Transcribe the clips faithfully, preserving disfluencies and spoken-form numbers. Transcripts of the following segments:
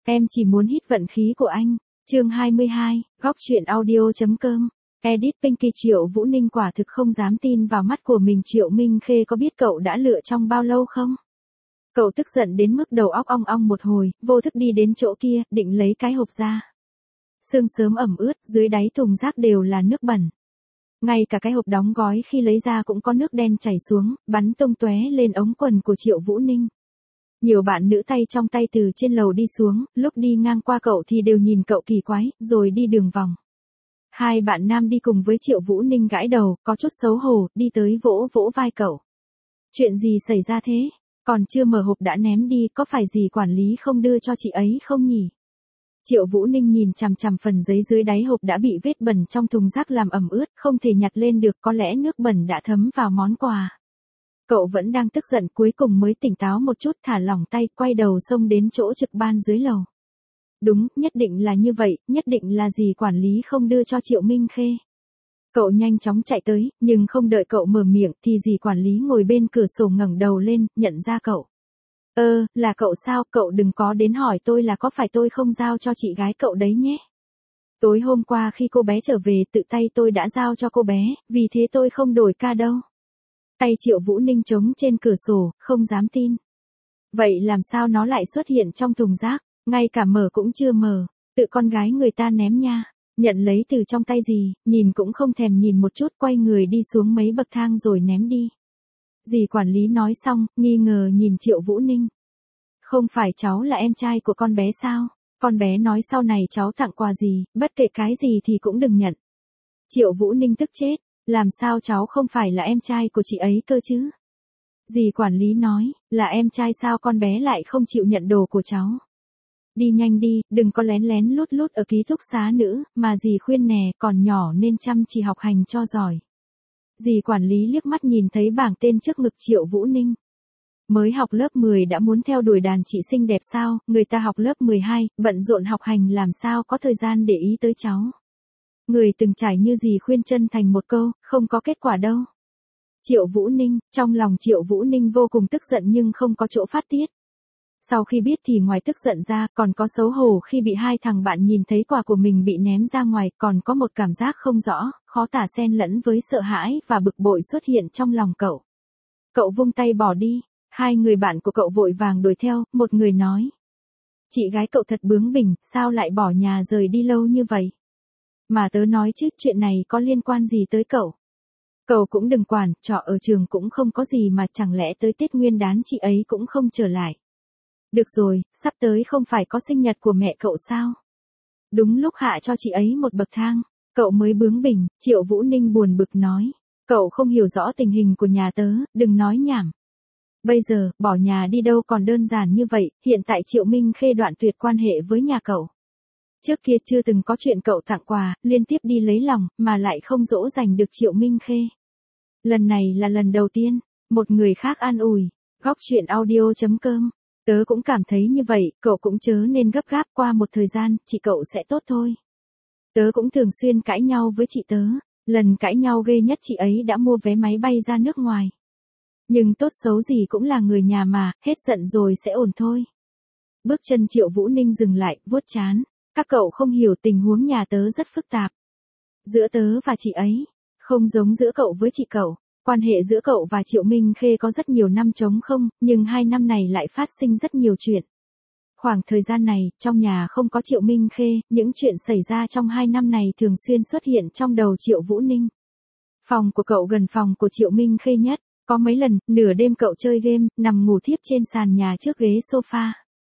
Em chỉ muốn hít vận khí của anh. Chương hai mươi hai, góc truyện audio.com. Edit Pinky. Triệu Vũ Ninh quả thực không dám tin vào mắt của mình. Triệu Minh Khê có biết cậu đã lựa trong bao lâu không? Cậu tức giận đến mức đầu óc ong ong một hồi, vô thức đi đến chỗ kia, định lấy cái hộp ra. Sương sớm ẩm ướt, dưới đáy thùng rác đều là nước bẩn. Ngay cả cái hộp đóng gói khi lấy ra cũng có nước đen chảy xuống, bắn tung tóe lên ống quần của Triệu Vũ Ninh. Nhiều bạn nữ tay trong tay từ trên lầu đi xuống, lúc đi ngang qua cậu thì đều nhìn cậu kỳ quái, rồi đi đường vòng. Hai bạn nam đi cùng với Triệu Vũ Ninh gãi đầu, có chút xấu hổ, đi tới vỗ vỗ vai cậu. Chuyện gì xảy ra thế? Còn chưa mở hộp đã ném đi, có phải gì quản lý không đưa cho chị ấy không nhỉ? Triệu Vũ Ninh nhìn chằm chằm phần giấy dưới đáy hộp đã bị vết bẩn trong thùng rác làm ẩm ướt, không thể nhặt lên được, có lẽ nước bẩn đã thấm vào món quà. Cậu vẫn đang tức giận, cuối cùng mới tỉnh táo một chút, thả lỏng tay, quay đầu xông đến chỗ trực ban dưới lầu. Đúng, nhất định là như vậy, nhất định là dì quản lý không đưa cho Triệu Minh Khê. Cậu nhanh chóng chạy tới, nhưng không đợi cậu mở miệng thì dì quản lý ngồi bên cửa sổ ngẩng đầu lên, nhận ra cậu. Ơ, là cậu sao, cậu đừng có đến hỏi tôi là có phải tôi không giao cho chị gái cậu đấy nhé. Tối hôm qua khi cô bé trở về tự tay tôi đã giao cho cô bé, vì thế tôi không đổi ca đâu. Tay Triệu Vũ Ninh trống trên cửa sổ, không dám tin. Vậy làm sao nó lại xuất hiện trong thùng rác, ngay cả mở cũng chưa mở, tự con gái người ta ném nha. Nhận lấy từ trong tay dì, nhìn cũng không thèm nhìn một chút, quay người đi xuống mấy bậc thang rồi ném đi. Dì quản lý nói xong, nghi ngờ nhìn Triệu Vũ Ninh. Không phải cháu là em trai của con bé sao? Con bé nói sau này cháu tặng quà gì, bất kể cái gì thì cũng đừng nhận. Triệu Vũ Ninh tức chết, làm sao cháu không phải là em trai của chị ấy cơ chứ? Dì quản lý nói, là em trai sao con bé lại không chịu nhận đồ của cháu? Đi nhanh đi, đừng có lén lén lút lút ở ký túc xá nữa, mà dì khuyên nè, còn nhỏ nên chăm chỉ học hành cho giỏi. Dì quản lý liếc mắt nhìn thấy bảng tên trước ngực Triệu Vũ Ninh. Mới học lớp mười đã muốn theo đuổi đàn chị xinh đẹp sao, người ta học lớp mười hai, bận rộn học hành làm sao có thời gian để ý tới cháu. Người từng trải như dì khuyên chân thành một câu, không có kết quả đâu. Triệu Vũ Ninh, trong lòng Triệu Vũ Ninh vô cùng tức giận nhưng không có chỗ phát tiết. Sau khi biết thì ngoài tức giận ra, còn có xấu hổ khi bị hai thằng bạn nhìn thấy quà của mình bị ném ra ngoài, còn có một cảm giác không rõ, khó tả xen lẫn với sợ hãi và bực bội xuất hiện trong lòng cậu. Cậu vung tay bỏ đi, hai người bạn của cậu vội vàng đuổi theo, một người nói. Chị gái cậu thật bướng bỉnh, sao lại bỏ nhà rời đi lâu như vậy? Mà tớ nói chứ, chuyện này có liên quan gì tới cậu? Cậu cũng đừng quản, trọ ở trường cũng không có gì mà chẳng lẽ tới Tết Nguyên đán chị ấy cũng không trở lại. Được rồi, sắp tới không phải có sinh nhật của mẹ cậu sao? Đúng lúc hạ cho chị ấy một bậc thang, cậu mới bướng bỉnh. Triệu Vũ Ninh buồn bực nói. Cậu không hiểu rõ tình hình của nhà tớ, đừng nói nhảm. Bây giờ, bỏ nhà đi đâu còn đơn giản như vậy, hiện tại Triệu Minh Khê đoạn tuyệt quan hệ với nhà cậu. Trước kia chưa từng có chuyện cậu tặng quà, liên tiếp đi lấy lòng, mà lại không dỗ dành được Triệu Minh Khê. Lần này là lần đầu tiên, một người khác an ủi. Góc truyện audio.com. Tớ cũng cảm thấy như vậy, cậu cũng chớ nên gấp gáp, qua một thời gian, chị cậu sẽ tốt thôi. Tớ cũng thường xuyên cãi nhau với chị tớ, lần cãi nhau ghê nhất chị ấy đã mua vé máy bay ra nước ngoài. Nhưng tốt xấu gì cũng là người nhà mà, hết giận rồi sẽ ổn thôi. Bước chân Triệu Vũ Ninh dừng lại, vuốt trán. Các cậu không hiểu tình huống nhà tớ rất phức tạp. Giữa tớ và chị ấy, không giống giữa cậu với chị cậu. Quan hệ giữa cậu và Triệu Minh Khê có rất nhiều năm trống không, nhưng hai năm này lại phát sinh rất nhiều chuyện. Khoảng thời gian này, trong nhà không có Triệu Minh Khê, những chuyện xảy ra trong hai năm này thường xuyên xuất hiện trong đầu Triệu Vũ Ninh. Phòng của cậu gần phòng của Triệu Minh Khê nhất, có mấy lần, nửa đêm cậu chơi game, nằm ngủ thiếp trên sàn nhà trước ghế sofa.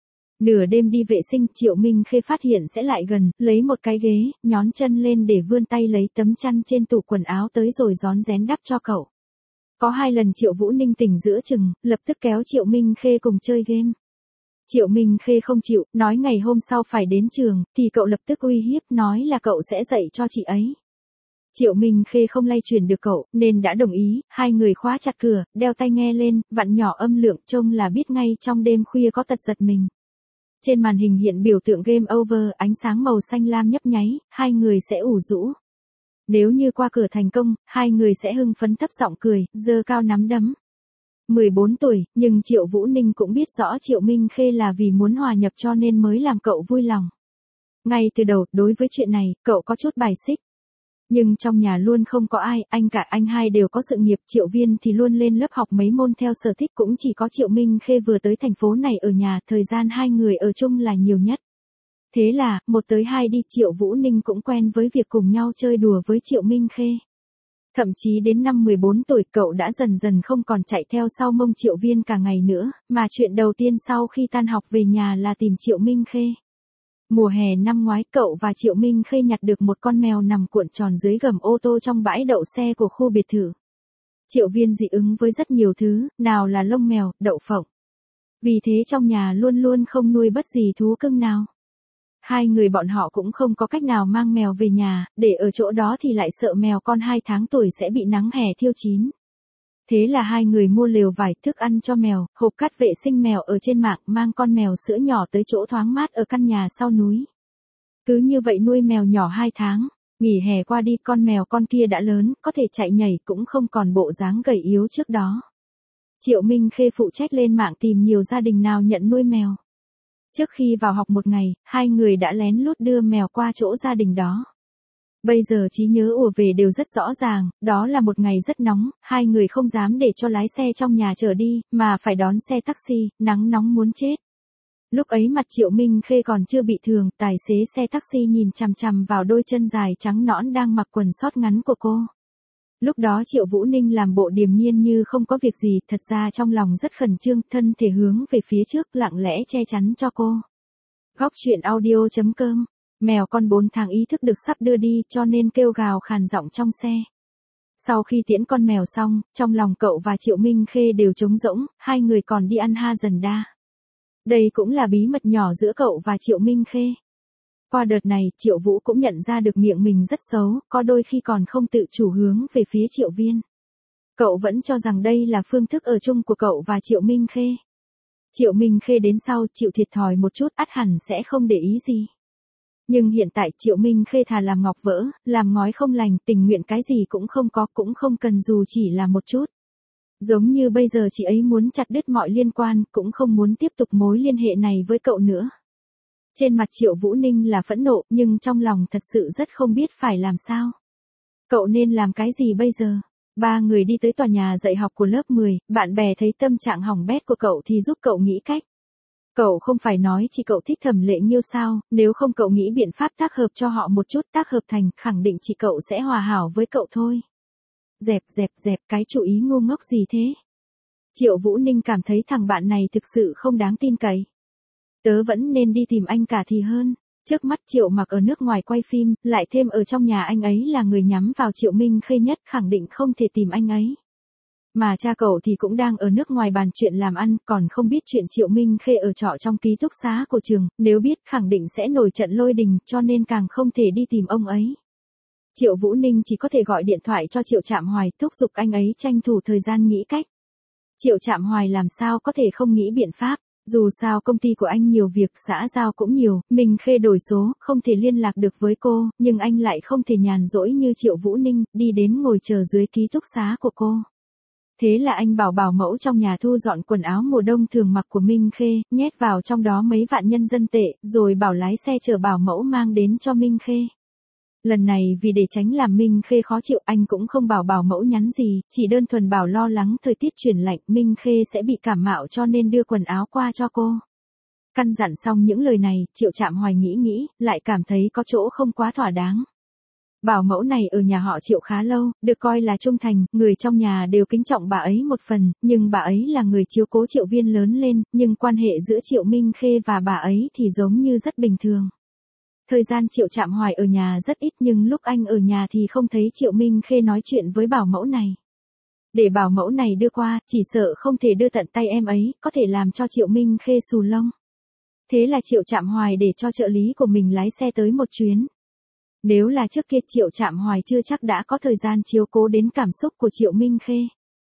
Nửa đêm đi vệ sinh, Triệu Minh Khê phát hiện sẽ lại gần, lấy một cái ghế, nhón chân lên để vươn tay lấy tấm chăn trên tủ quần áo tới rồi rón rén đắp cho cậu. Có hai lần Triệu Vũ Ninh tỉnh giữa chừng, lập tức kéo Triệu Minh Khê cùng chơi game. Triệu Minh Khê không chịu, nói ngày hôm sau phải đến trường, thì cậu lập tức uy hiếp nói là cậu sẽ dạy cho chị ấy. Triệu Minh Khê không lay chuyển được cậu, nên đã đồng ý, hai người khóa chặt cửa, đeo tai nghe lên, vặn nhỏ âm lượng, trông là biết ngay trong đêm khuya có tật giật mình. Trên màn hình hiện biểu tượng game over, ánh sáng màu xanh lam nhấp nháy, hai người sẽ ủ rũ. Nếu như qua cửa thành công, hai người sẽ hưng phấn thấp giọng cười, giơ cao nắm đấm. mười bốn tuổi, nhưng Triệu Vũ Ninh cũng biết rõ Triệu Minh Khê là vì muốn hòa nhập cho nên mới làm cậu vui lòng. Ngay từ đầu, đối với chuyện này, cậu có chút bài xích. Nhưng trong nhà luôn không có ai, anh cả anh hai đều có sự nghiệp, Triệu Viên thì luôn lên lớp học mấy môn theo sở thích, cũng chỉ có Triệu Minh Khê vừa tới thành phố này ở nhà, thời gian hai người ở chung là nhiều nhất. Thế là, một tới hai đi, Triệu Vũ Ninh cũng quen với việc cùng nhau chơi đùa với Triệu Minh Khê. Thậm chí đến năm mười bốn tuổi, cậu đã dần dần không còn chạy theo sau mông Triệu Viên cả ngày nữa, mà chuyện đầu tiên sau khi tan học về nhà là tìm Triệu Minh Khê. Mùa hè năm ngoái, cậu và Triệu Minh Khê nhặt được một con mèo nằm cuộn tròn dưới gầm ô tô trong bãi đậu xe của khu biệt thự. Triệu Viên dị ứng với rất nhiều thứ, nào là lông mèo, đậu phộng. Vì thế trong nhà luôn luôn không nuôi bất kỳ thú cưng nào. Hai người bọn họ cũng không có cách nào mang mèo về nhà, để ở chỗ đó thì lại sợ mèo con hai tháng tuổi sẽ bị nắng hè thiêu chín. Thế là hai người mua lều vải, thức ăn cho mèo, hộp cát vệ sinh mèo ở trên mạng, mang con mèo sữa nhỏ tới chỗ thoáng mát ở căn nhà sau núi. Cứ như vậy nuôi mèo nhỏ hai tháng, nghỉ hè qua đi con mèo con kia đã lớn, có thể chạy nhảy cũng không còn bộ dáng gầy yếu trước đó. Triệu Minh Khê phụ trách lên mạng tìm nhiều gia đình nào nhận nuôi mèo. Trước khi vào học một ngày, hai người đã lén lút đưa mèo qua chỗ gia đình đó. Bây giờ trí nhớ ùa về đều rất rõ ràng, đó là một ngày rất nóng, hai người không dám để cho lái xe trong nhà chở đi, mà phải đón xe taxi, nắng nóng muốn chết. Lúc ấy mặt Triệu Minh Khê còn chưa bị thương, tài xế xe taxi nhìn chằm chằm vào đôi chân dài trắng nõn đang mặc quần sót ngắn của cô. Lúc đó Triệu Vũ Ninh làm bộ điềm nhiên như không có việc gì, thật ra trong lòng rất khẩn trương, thân thể hướng về phía trước, lặng lẽ che chắn cho cô. Góc truyện audio chấm com. Mèo con bốn tháng ý thức được sắp đưa đi cho nên kêu gào khàn giọng trong xe. Sau khi tiễn con mèo xong, trong lòng cậu và Triệu Minh Khê đều trống rỗng, hai người còn đi ăn ha dần đa. Đây cũng là bí mật nhỏ giữa cậu và Triệu Minh Khê. Qua đợt này, Triệu Vũ cũng nhận ra được miệng mình rất xấu, có đôi khi còn không tự chủ hướng về phía Triệu Viên. Cậu vẫn cho rằng đây là phương thức ở chung của cậu và Triệu Minh Khê. Triệu Minh Khê đến sau chịu thiệt thòi một chút ắt hẳn sẽ không để ý gì. Nhưng hiện tại Triệu Minh Khê thà làm ngọc vỡ, làm ngói không lành, tình nguyện cái gì cũng không có, cũng không cần dù chỉ là một chút. Giống như bây giờ chị ấy muốn chặt đứt mọi liên quan, cũng không muốn tiếp tục mối liên hệ này với cậu nữa. Trên mặt Triệu Vũ Ninh là phẫn nộ, nhưng trong lòng thật sự rất không biết phải làm sao. Cậu nên làm cái gì bây giờ? Ba người đi tới tòa nhà dạy học của lớp mười, bạn bè thấy tâm trạng hỏng bét của cậu thì giúp cậu nghĩ cách. Cậu không phải nói chỉ cậu thích Thẩm Lệ Nghiêu sao, nếu không cậu nghĩ biện pháp tác hợp cho họ một chút, tác hợp thành, khẳng định chỉ cậu sẽ hòa hảo với cậu thôi. Dẹp dẹp dẹp, cái chủ ý ngu ngốc gì thế? Triệu Vũ Ninh cảm thấy thằng bạn này thực sự không đáng tin cậy. Tớ vẫn nên đi tìm anh cả thì hơn. Trước mắt Triệu Mặc ở nước ngoài quay phim, lại thêm ở trong nhà anh ấy là người nhắm vào Triệu Minh Khê nhất, khẳng định không thể tìm anh ấy. Mà cha cậu thì cũng đang ở nước ngoài bàn chuyện làm ăn, còn không biết chuyện Triệu Minh Khê ở trọ trong ký túc xá của trường, nếu biết khẳng định sẽ nổi trận lôi đình, cho nên càng không thể đi tìm ông ấy. Triệu Vũ Ninh chỉ có thể gọi điện thoại cho Triệu Trạm Hoài, thúc giục anh ấy tranh thủ thời gian nghĩ cách. Triệu Trạm Hoài làm sao có thể không nghĩ biện pháp, dù sao công ty của anh nhiều việc, xã giao cũng nhiều, Minh Khê đổi số, không thể liên lạc được với cô, nhưng anh lại không thể nhàn rỗi như Triệu Vũ Ninh, đi đến ngồi chờ dưới ký túc xá của cô. Thế là anh bảo bảo mẫu trong nhà thu dọn quần áo mùa đông thường mặc của Minh Khê, nhét vào trong đó mấy vạn nhân dân tệ, rồi bảo lái xe chở bảo mẫu mang đến cho Minh Khê. Lần này vì để tránh làm Minh Khê khó chịu, anh cũng không bảo bảo mẫu nhắn gì, chỉ đơn thuần bảo lo lắng thời tiết chuyển lạnh, Minh Khê sẽ bị cảm mạo cho nên đưa quần áo qua cho cô. Căn dặn xong những lời này, Triệu Trạm Hoài nghĩ nghĩ, lại cảm thấy có chỗ không quá thỏa đáng. Bảo mẫu này ở nhà họ Triệu khá lâu, được coi là trung thành, người trong nhà đều kính trọng bà ấy một phần, nhưng bà ấy là người chiếu cố Triệu Viên lớn lên, nhưng quan hệ giữa Triệu Minh Khê và bà ấy thì giống như rất bình thường. Thời gian Triệu Trạm Hoài ở nhà rất ít, nhưng lúc anh ở nhà thì không thấy Triệu Minh Khê nói chuyện với bảo mẫu này. Để bảo mẫu này đưa qua, chỉ sợ không thể đưa tận tay em ấy, có thể làm cho Triệu Minh Khê xù lông. Thế là Triệu Trạm Hoài để cho trợ lý của mình lái xe tới một chuyến. Nếu là trước kia Triệu Trạm Hoài chưa chắc đã có thời gian chiếu cố đến cảm xúc của Triệu Minh Khê.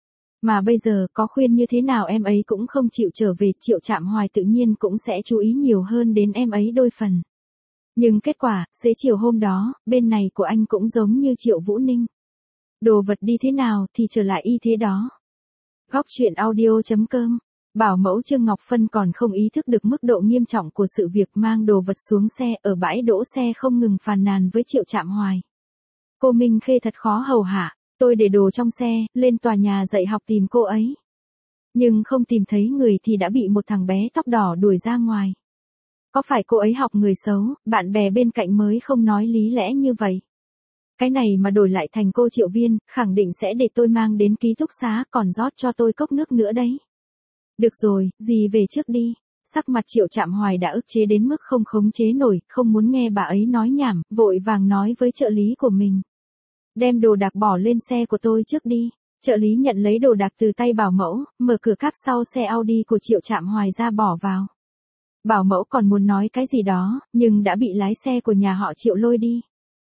Mà bây giờ có khuyên như thế nào em ấy cũng không chịu trở về, Triệu Trạm Hoài tự nhiên cũng sẽ chú ý nhiều hơn đến em ấy đôi phần. Nhưng kết quả, xế chiều hôm đó, bên này của anh cũng giống như Triệu Vũ Ninh. Đồ vật đi thế nào thì trở lại y thế đó. Góc truyện audio chấm com. Bảo mẫu Trương Ngọc Phân còn không ý thức được mức độ nghiêm trọng của sự việc mang đồ vật xuống xe ở bãi đỗ xe không ngừng phàn nàn với Triệu Trạm Hoài. Cô Minh Khê thật khó hầu hạ, tôi để đồ trong xe, lên tòa nhà dạy học tìm cô ấy. Nhưng không tìm thấy người thì đã bị một thằng bé tóc đỏ đuổi ra ngoài. Có phải cô ấy học người xấu, bạn bè bên cạnh mới không nói lý lẽ như vậy? Cái này mà đổi lại thành cô Triệu Viên, khẳng định sẽ để tôi mang đến ký túc xá còn rót cho tôi cốc nước nữa đấy. Được rồi, dì về trước đi. Sắc mặt Triệu Trạm Hoài đã ức chế đến mức không khống chế nổi, không muốn nghe bà ấy nói nhảm, vội vàng nói với trợ lý của mình. Đem đồ đạc bỏ lên xe của tôi trước đi. Trợ lý nhận lấy đồ đạc từ tay bảo mẫu, mở cửa cáp sau xe Audi của Triệu Trạm Hoài ra bỏ vào. Bảo mẫu còn muốn nói cái gì đó, nhưng đã bị lái xe của nhà họ Triệu lôi đi.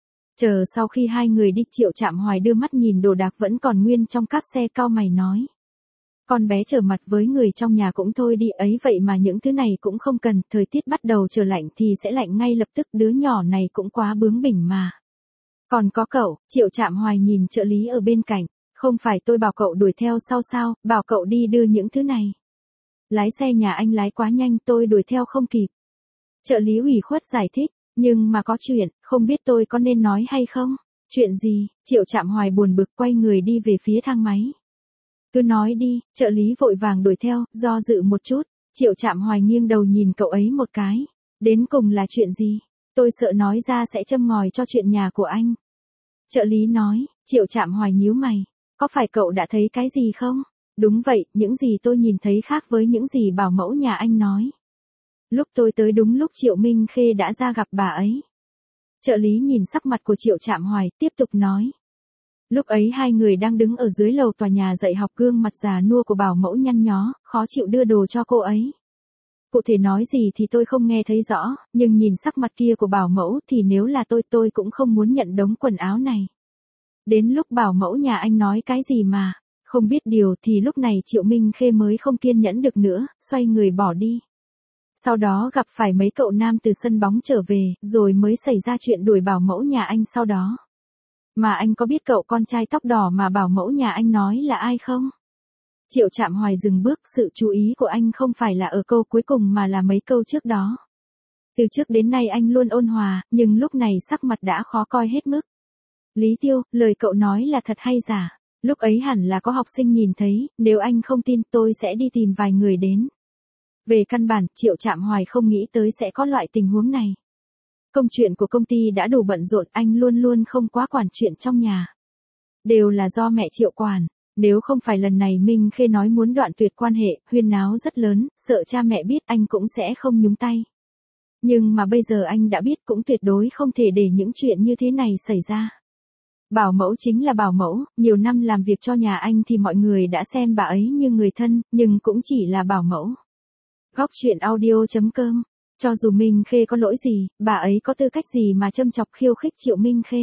Chờ sau khi hai người đi, Triệu Trạm Hoài đưa mắt nhìn đồ đạc vẫn còn nguyên trong cáp xe, cau mày nói. Con bé trở mặt với người trong nhà cũng thôi đi ấy, vậy mà những thứ này cũng không cần, thời tiết bắt đầu trở lạnh thì sẽ lạnh ngay lập tức, đứa nhỏ này cũng quá bướng bỉnh mà. Còn có cậu, Triệu Trạm Hoài nhìn trợ lý ở bên cạnh, không phải tôi bảo cậu đuổi theo sau sao, bảo cậu đi đưa những thứ này. Lái xe nhà anh lái quá nhanh, tôi đuổi theo không kịp. Trợ lý ủy khuất giải thích, nhưng mà có chuyện, không biết tôi có nên nói hay không? Chuyện gì? Triệu Trạm Hoài buồn bực quay người đi về phía thang máy. Cứ nói đi, trợ lý vội vàng đuổi theo, do dự một chút, Triệu Trạm Hoài nghiêng đầu nhìn cậu ấy một cái. Đến cùng là chuyện gì? Tôi sợ nói ra sẽ châm ngòi cho chuyện nhà của anh. Trợ lý nói, Triệu Trạm Hoài nhíu mày. Có phải cậu đã thấy cái gì không? Đúng vậy, những gì tôi nhìn thấy khác với những gì bảo mẫu nhà anh nói. Lúc tôi tới đúng lúc Triệu Minh Khê đã ra gặp bà ấy. Trợ lý nhìn sắc mặt của Triệu Trạm Hoài, tiếp tục nói. Lúc ấy hai người đang đứng ở dưới lầu tòa nhà dạy học, gương mặt già nua của bảo mẫu nhăn nhó, khó chịu đưa đồ cho cô ấy. Cụ thể nói gì thì tôi không nghe thấy rõ, nhưng nhìn sắc mặt kia của bảo mẫu thì nếu là tôi tôi cũng không muốn nhận đống quần áo này. Đến lúc bảo mẫu nhà anh nói cái gì mà, không biết điều thì lúc này Triệu Minh Khê mới không kiên nhẫn được nữa, xoay người bỏ đi. Sau đó gặp phải mấy cậu nam từ sân bóng trở về, rồi mới xảy ra chuyện đuổi bảo mẫu nhà anh sau đó. Mà anh có biết cậu con trai tóc đỏ mà bảo mẫu nhà anh nói là ai không? Triệu Trạm Hoài dừng bước, sự chú ý của anh không phải là ở câu cuối cùng mà là mấy câu trước đó. Từ trước đến nay anh luôn ôn hòa, nhưng lúc này sắc mặt đã khó coi hết mức. Lý Tiêu, lời cậu nói là thật hay giả? Lúc ấy hẳn là có học sinh nhìn thấy, nếu anh không tin tôi sẽ đi tìm vài người đến. Về căn bản, Triệu Trạm Hoài không nghĩ tới sẽ có loại tình huống này. Công chuyện của công ty đã đủ bận rộn, anh luôn luôn không quá quản chuyện trong nhà. Đều là do mẹ Triệu quản, nếu không phải lần này Minh Khê nói muốn đoạn tuyệt quan hệ, huyên náo rất lớn, sợ cha mẹ biết anh cũng sẽ không nhúng tay. Nhưng mà bây giờ anh đã biết, cũng tuyệt đối không thể để những chuyện như thế này xảy ra. Bảo mẫu chính là bảo mẫu, nhiều năm làm việc cho nhà anh thì mọi người đã xem bà ấy như người thân, nhưng cũng chỉ là bảo mẫu. Góc truyện audio chấm com. Cho dù Minh Khê có lỗi gì, bà ấy có tư cách gì mà châm chọc khiêu khích Triệu Minh Khê.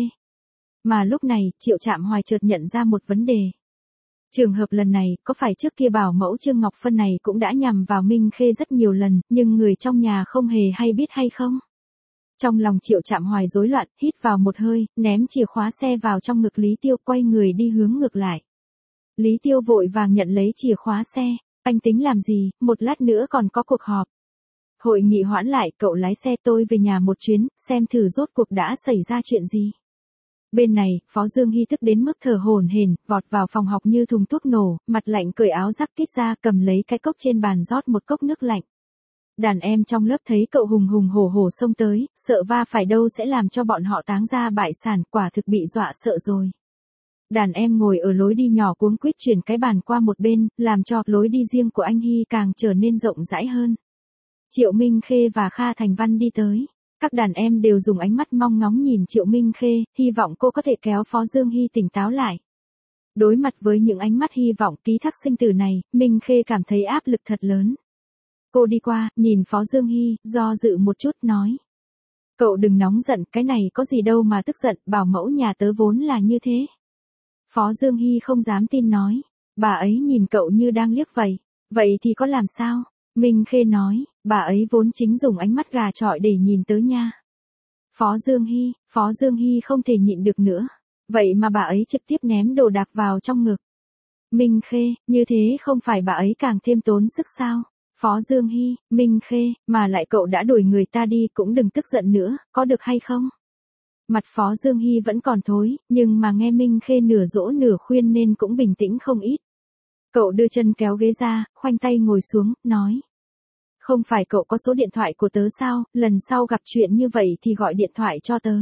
Mà lúc này, Triệu Trạm Hoài chợt nhận ra một vấn đề. Trường hợp lần này, có phải trước kia bảo mẫu Trương Ngọc Phân này cũng đã nhằm vào Minh Khê rất nhiều lần, nhưng người trong nhà không hề hay biết hay không? Trong lòng Triệu Trạm Hoài rối loạn, hít vào một hơi, ném chìa khóa xe vào trong ngực Lý Tiêu, quay người đi hướng ngược lại. Lý Tiêu vội vàng nhận lấy chìa khóa xe. Anh tính làm gì, một lát nữa còn có cuộc họp. Hội nghị hoãn lại, cậu lái xe tôi về nhà một chuyến, xem thử rốt cuộc đã xảy ra chuyện gì. Bên này, Phó Dương Hy tức đến mức thở hổn hển, vọt vào phòng học như thùng thuốc nổ, mặt lạnh cởi áo jacket ra, cầm lấy cái cốc trên bàn rót một cốc nước lạnh. Đàn em trong lớp thấy cậu hùng hùng hổ hổ xông tới, sợ va phải đâu sẽ làm cho bọn họ táng ra bại sản, quả thực bị dọa sợ rồi. Đàn em ngồi ở lối đi nhỏ cuống quýt chuyển cái bàn qua một bên, làm cho lối đi riêng của anh Hy càng trở nên rộng rãi hơn. Triệu Minh Khê và Kha Thành Văn đi tới. Các đàn em đều dùng ánh mắt mong ngóng nhìn Triệu Minh Khê, hy vọng cô có thể kéo Phó Dương Hy tỉnh táo lại. Đối mặt với những ánh mắt hy vọng ký thác sinh tử này, Minh Khê cảm thấy áp lực thật lớn. Cô đi qua, nhìn Phó Dương Hy, do dự một chút, nói. Cậu đừng nóng giận, cái này có gì đâu mà tức giận, bảo mẫu nhà tớ vốn là như thế. Phó Dương Hy không dám tin nói. Bà ấy nhìn cậu như đang liếc vậy. Vậy thì có làm sao? Minh Khê nói, bà ấy vốn chính dùng ánh mắt gà chọi để nhìn tới nha. Phó Dương Hy, Phó Dương Hy không thể nhịn được nữa. Vậy mà bà ấy trực tiếp ném đồ đạc vào trong ngực. Minh Khê, như thế không phải bà ấy càng thêm tốn sức sao? Phó Dương Hy, Minh Khê, mà lại cậu đã đuổi người ta đi cũng đừng tức giận nữa, có được hay không? Mặt Phó Dương Hy vẫn còn thối, nhưng mà nghe Minh Khê nửa dỗ nửa khuyên nên cũng bình tĩnh không ít. Cậu đưa chân kéo ghế ra, khoanh tay ngồi xuống, nói. Không phải cậu có số điện thoại của tớ sao, lần sau gặp chuyện như vậy thì gọi điện thoại cho tớ.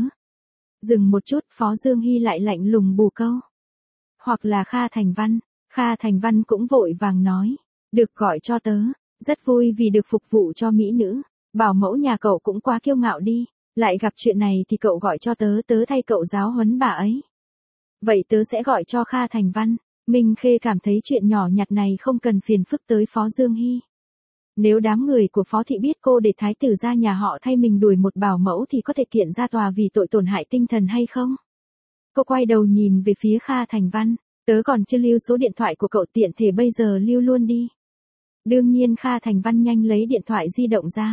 Dừng một chút, Phó Dương Hy lại lạnh lùng bù câu. Hoặc là Kha Thành Văn, Kha Thành Văn cũng vội vàng nói. Được, gọi cho tớ, rất vui vì được phục vụ cho mỹ nữ. Bảo mẫu nhà cậu cũng quá kiêu ngạo đi, lại gặp chuyện này thì cậu gọi cho tớ, tớ thay cậu giáo huấn bà ấy. Vậy tớ sẽ gọi cho Kha Thành Văn. Minh Khê cảm thấy chuyện nhỏ nhặt này không cần phiền phức tới Phó Dương Hy. Nếu đám người của Phó Thị biết cô để thái tử ra nhà họ thay mình đuổi một bảo mẫu thì có thể kiện ra tòa vì tội tổn hại tinh thần hay không? Cô quay đầu nhìn về phía Kha Thành Văn, tớ còn chưa lưu số điện thoại của cậu, tiện thể bây giờ lưu luôn đi. Đương nhiên Kha Thành Văn nhanh lấy điện thoại di động ra.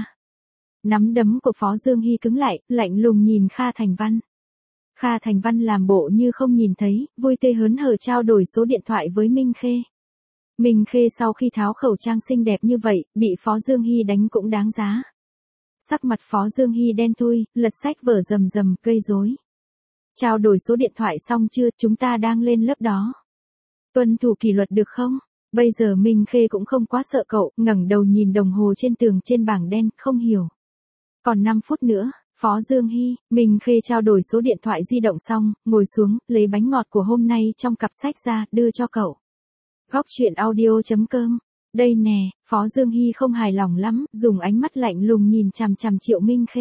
Nắm đấm của Phó Dương Hy cứng lại, lạnh lùng nhìn Kha Thành Văn. Kha Thành Văn làm bộ như không nhìn thấy, vui tươi hớn hở trao đổi số điện thoại với Minh Khê. Minh Khê sau khi tháo khẩu trang xinh đẹp như vậy, bị Phó Dương Hy đánh cũng đáng giá. Sắc mặt Phó Dương Hy đen thui, lật sách vở rầm rầm, gây rối. Trao đổi số điện thoại xong chưa, chúng ta đang lên lớp đó. Tuân thủ kỷ luật được không? Bây giờ Minh Khê cũng không quá sợ cậu, ngẩng đầu nhìn đồng hồ trên tường trên bảng đen, không hiểu. Còn năm phút nữa, Phó Dương Hy, Minh Khê trao đổi số điện thoại di động xong, ngồi xuống, lấy bánh ngọt của hôm nay trong cặp sách ra, đưa cho cậu. Góc truyện audio chấm com. Đây nè, Phó Dương Hy không hài lòng lắm, dùng ánh mắt lạnh lùng nhìn chằm chằm Triệu Minh Khê.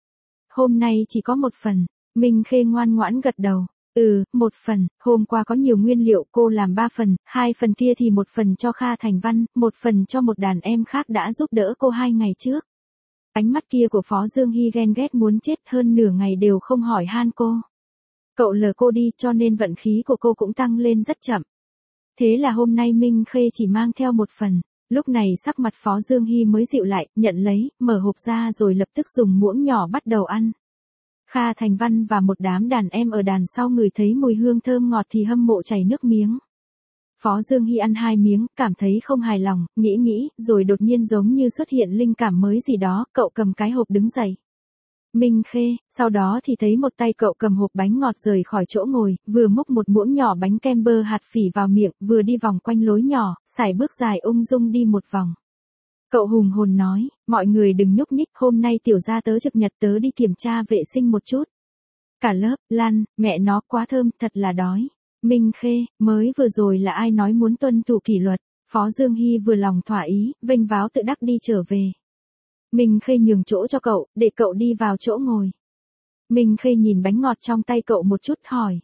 Hôm nay chỉ có một phần, Minh Khê ngoan ngoãn gật đầu. Ừ, một phần, hôm qua có nhiều nguyên liệu cô làm ba phần, hai phần kia thì một phần cho Kha Thành Văn, một phần cho một đàn em khác đã giúp đỡ cô hai ngày trước. Ánh mắt kia của Phó Dương Hy ghen ghét muốn chết, hơn nửa ngày đều không hỏi han cô. Cậu lờ cô đi cho nên vận khí của cô cũng tăng lên rất chậm. Thế là hôm nay Minh Khê chỉ mang theo một phần, lúc này sắc mặt Phó Dương Hy mới dịu lại, nhận lấy, mở hộp ra rồi lập tức dùng muỗng nhỏ bắt đầu ăn. Kha Thành Văn và một đám đàn em ở đàn sau ngửi thấy mùi hương thơm ngọt thì hâm mộ chảy nước miếng. Phó Dương Hy ăn hai miếng, cảm thấy không hài lòng, nghĩ nghĩ, rồi đột nhiên giống như xuất hiện linh cảm mới gì đó, cậu cầm cái hộp đứng dậy. Minh Khê, sau đó thì thấy một tay cậu cầm hộp bánh ngọt rời khỏi chỗ ngồi, vừa múc một muỗng nhỏ bánh kem bơ hạt phỉ vào miệng, vừa đi vòng quanh lối nhỏ, sải bước dài ung dung đi một vòng. Cậu hùng hồn nói, mọi người đừng nhúc nhích, hôm nay tiểu gia tớ trực nhật, tớ đi kiểm tra vệ sinh một chút. Cả lớp, Lan, mẹ nó quá thơm, thật là đói. Minh Khê, mới vừa rồi là ai nói muốn tuân thủ kỷ luật? Phó Dương Hy vừa lòng thỏa ý, vênh váo tự đắc đi trở về. Minh Khê nhường chỗ cho cậu, để cậu đi vào chỗ ngồi. Minh Khê nhìn bánh ngọt trong tay cậu một chút hỏi.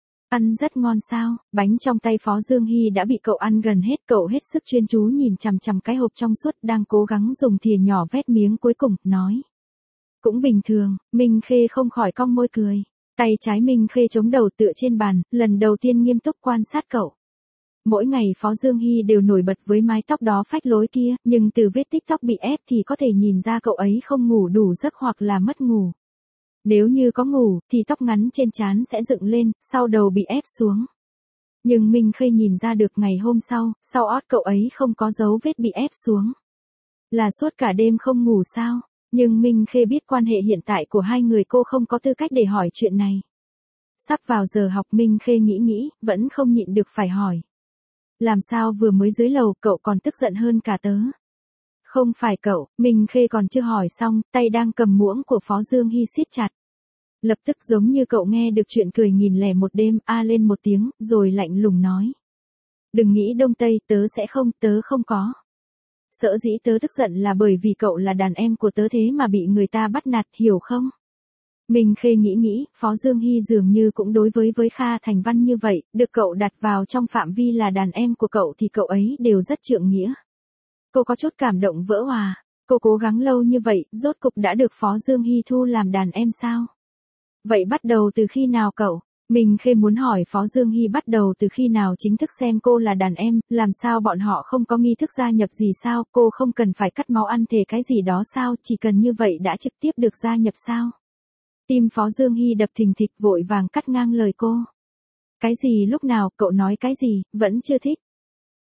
Ăn rất ngon sao? Bánh trong tay Phó Dương Hy đã bị cậu ăn gần hết, cậu hết sức chuyên chú nhìn chằm chằm cái hộp trong suốt, đang cố gắng dùng thìa nhỏ vét miếng cuối cùng, nói. Cũng bình thường, Minh Khê không khỏi cong môi cười. Tay trái Minh Khê chống đầu tựa trên bàn, lần đầu tiên nghiêm túc quan sát cậu. Mỗi ngày Phó Dương Hy đều nổi bật với mái tóc đó phách lối kia, nhưng từ vết tích tóc bị ép thì có thể nhìn ra cậu ấy không ngủ đủ giấc hoặc là mất ngủ. Nếu như có ngủ, thì tóc ngắn trên trán sẽ dựng lên, sau đầu bị ép xuống. Nhưng Minh Khê nhìn ra được ngày hôm sau, sau ót cậu ấy không có dấu vết bị ép xuống. Là suốt cả đêm không ngủ sao? Nhưng Minh Khê biết quan hệ hiện tại của hai người, cô không có tư cách để hỏi chuyện này. Sắp vào giờ học, Minh Khê nghĩ nghĩ, vẫn không nhịn được phải hỏi. Làm sao vừa mới dưới lầu, cậu còn tức giận hơn cả tớ? Không phải cậu, Minh Khê còn chưa hỏi xong, tay đang cầm muỗng của Phó Dương Hy siết chặt. Lập tức giống như cậu nghe được chuyện cười nghìn lẻ một đêm, a lên một tiếng, rồi lạnh lùng nói. Đừng nghĩ đông tây, tớ sẽ không, tớ không có. Sở dĩ tớ tức giận là bởi vì cậu là đàn em của tớ thế mà bị người ta bắt nạt, hiểu không? Minh Khê nghĩ nghĩ, Phó Dương Hy dường như cũng đối với với Kha Thành Văn như vậy, được cậu đặt vào trong phạm vi là đàn em của cậu thì cậu ấy đều rất trượng nghĩa. Cô có chút cảm động vỡ òa, cô cố gắng lâu như vậy, rốt cục đã được Phó Dương Hy thu làm đàn em sao? Vậy bắt đầu từ khi nào cậu? Minh Khê muốn hỏi Phó Dương Hy bắt đầu từ khi nào chính thức xem cô là đàn em, làm sao bọn họ không có nghi thức gia nhập gì sao, cô không cần phải cắt máu ăn thề cái gì đó sao, chỉ cần như vậy đã trực tiếp được gia nhập sao? Tim Phó Dương Hy đập thình thịch, vội vàng cắt ngang lời cô. Cái gì lúc nào, cậu nói cái gì, vẫn chưa thích.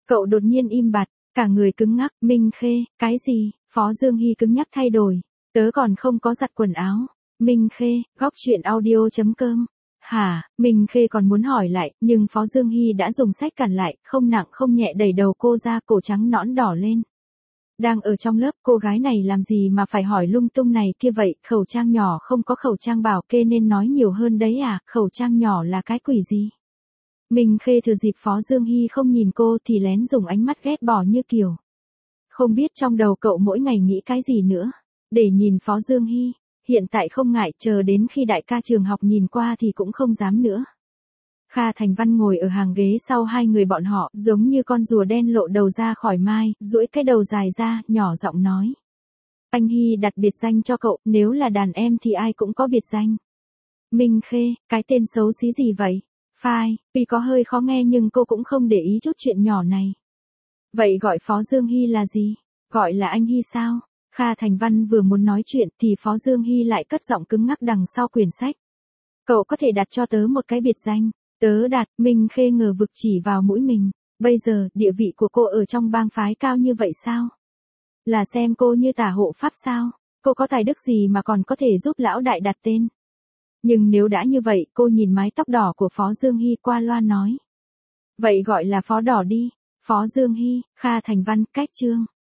Cậu đột nhiên im bặt, cả người cứng ngắc. Minh Khê, cái gì? Phó Dương Hy cứng nhắc thay đổi. Tớ còn không có giặt quần áo. Minh Khê, góc chuyện audio chấm com. Hả? Minh Khê còn muốn hỏi lại, nhưng Phó Dương Hy đã dùng sách cản lại, không nặng không nhẹ đẩy đầu cô ra, cổ trắng nõn đỏ lên. Đang ở trong lớp, cô gái này làm gì mà phải hỏi lung tung này kia vậy, khẩu trang nhỏ không có khẩu trang bảo kê nên nói nhiều hơn đấy à, khẩu trang nhỏ là cái quỷ gì? Minh Khê thừa dịp Phó Dương Hy không nhìn cô thì lén dùng ánh mắt ghét bỏ như kiểu. Không biết trong đầu cậu mỗi ngày nghĩ cái gì nữa, để nhìn Phó Dương Hy, hiện tại không ngại, chờ đến khi đại ca trường học nhìn qua thì cũng không dám nữa. Kha Thành Văn ngồi ở hàng ghế sau hai người bọn họ, giống như con rùa đen lộ đầu ra khỏi mai, duỗi cái đầu dài ra, nhỏ giọng nói. Anh Hy đặt biệt danh cho cậu, nếu là đàn em thì ai cũng có biệt danh. Minh Khê, cái tên xấu xí gì vậy? Phai, tuy có hơi khó nghe nhưng cô cũng không để ý chút chuyện nhỏ này. Vậy gọi Phó Dương Hy là gì? Gọi là anh Hy sao? Kha Thành Văn vừa muốn nói chuyện thì Phó Dương Hy lại cất giọng cứng ngắc đằng sau quyển sách. Cậu có thể đặt cho tớ một cái biệt danh. Tớ đặt. Minh Khê ngờ vực chỉ vào mũi mình. Bây giờ, địa vị của cô ở trong bang phái cao như vậy sao? Là xem cô như tả hộ pháp sao? Cô có tài đức gì mà còn có thể giúp lão đại đặt tên? Nhưng nếu đã như vậy, cô nhìn mái tóc đỏ của Phó Dương Hy qua loa nói. Vậy gọi là Phó Đỏ đi. Phó Dương Hy, Kha Thành Văn, cách chương.